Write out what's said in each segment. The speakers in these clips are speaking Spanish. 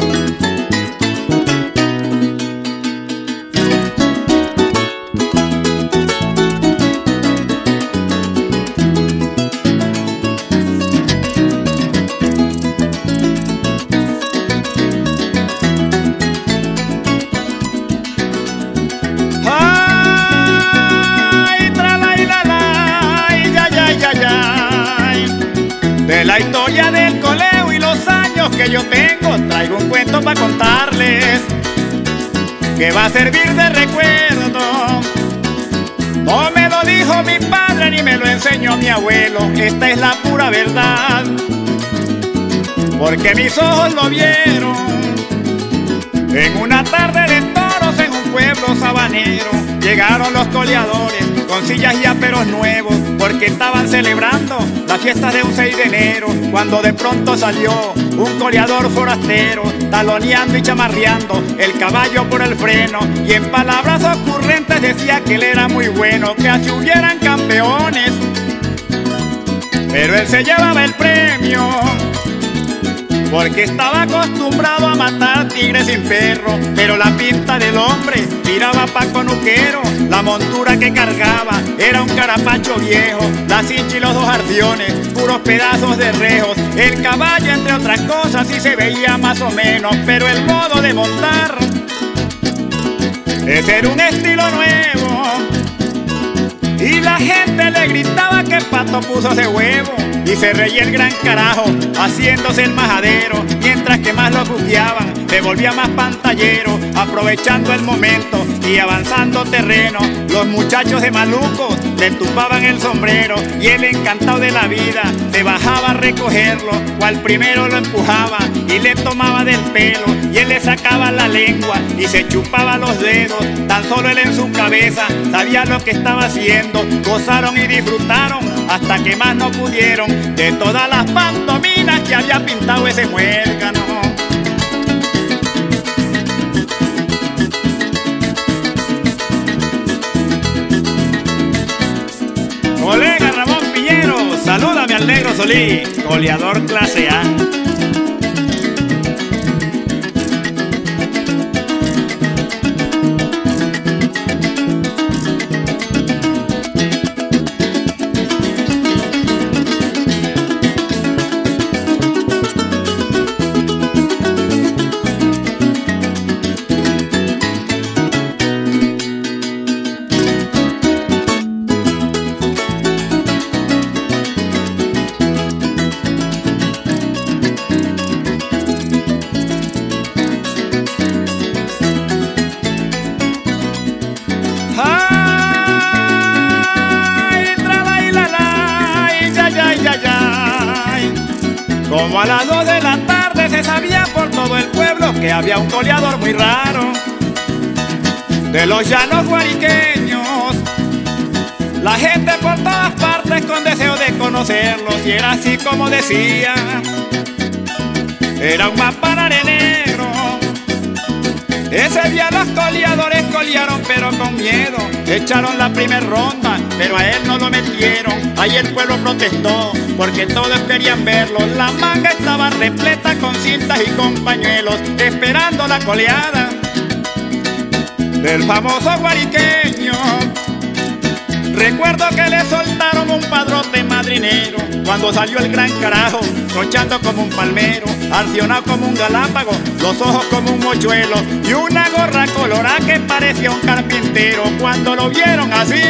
De la historia del coleo y los años que yo tengo, traigo un cuento para contarles que va a servir de recuerdo. No me lo dijo mi padre ni me lo enseñó mi abuelo, esta es la pura verdad, porque mis ojos lo vieron en una tarde de toros en un pueblo sabanero. Llegaron los coleadores con sillas y aperos nuevos, porque estaban celebrando la fiesta de un 6 de enero, cuando de pronto salió un coleador forastero, taloneando y chamarreando el caballo por el freno, y en palabras ocurrentes decía que él era muy bueno, que así hubieran campeones, pero él se llevaba el premio, porque estaba acostumbrado a matar tigres sin perro. Pero la pinta del hombre tiraba pa' conuquero, la montura que cargaba era un carapacho viejo, la cincha y los 2 arciones, puros pedazos de rejos. El caballo, entre otras cosas, sí se veía más o menos, pero el modo de montar, ese era un estilo nuevo, y la gente le gritaba que Pato puso ese huevo, y se reía el gran carajo haciéndose el majadero, mientras que más lo buqueaban se volvía más pantallero, aprovechando el momento y avanzando terreno. Los muchachos de malucos le tumbaban el sombrero, y él, encantado de la vida, se bajaba a recogerlo, cual primero lo empujaba y le tomaba del pelo, y él le sacaba la lengua y se chupaba los dedos. Tan solo él en su cabeza sabía lo que estaba haciendo. Gozaron y disfrutaron hasta que más no pudieron de todas las pantominas que había pintado ese muérgano. Colega Ramón Piñero, salúdame al negro Solís, goleador clase A. Como a las 2 de la tarde se sabía por todo el pueblo que había un coleador muy raro de los llanos guariqueños. La gente por todas partes con deseo de conocerlos, y era así como decía, era un mapa arenero. Ese día los coleadores colearon pero con miedo, echaron la primer ronda pero a él no lo metieron. Ahí el pueblo protestó porque todos querían verlo, la manga estaba repleta con cintas y con pañuelos, esperando la coleada del famoso guariqueño. Recuerdo que le soltaron un padrote madrinero cuando salió el gran carajo, trochando como un palmero, arcionado como un galápago, los ojos como un mochuelo y una gorra colorada que parecía un carpintero. Cuando lo vieron así,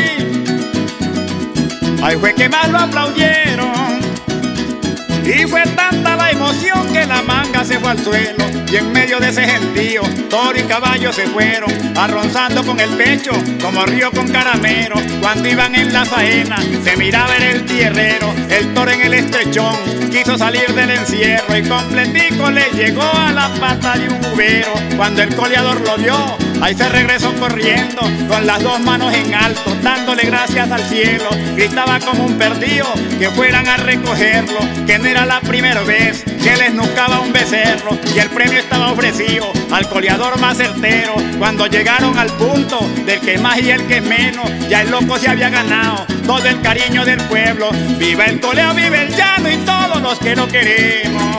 ahí fue que más lo aplaudieron, y fue tanta la emoción que la manga se fue al suelo, y en medio de ese gentío toro y caballo se fueron, arronzando con el pecho como río con caramelo. Cuando iban en la faena se miraba en el tierrero, el toro en el estrechón quiso salir del encierro, y completico le llegó a la pata de un ubero. Cuando el coleador lo vio, ahí se regresó corriendo con las 2 manos en alto, dándole gracias al cielo. Gritaba como un perdido que fueran a recogerlo, que no era la primera vez que les nucaba un becerro, y el premio estaba ofrecido al coleador más certero. Cuando llegaron al punto del que más y el que menos, ya el loco se había ganado todo el cariño del pueblo. Viva el coleo, vive el llano y todos los que lo queremos.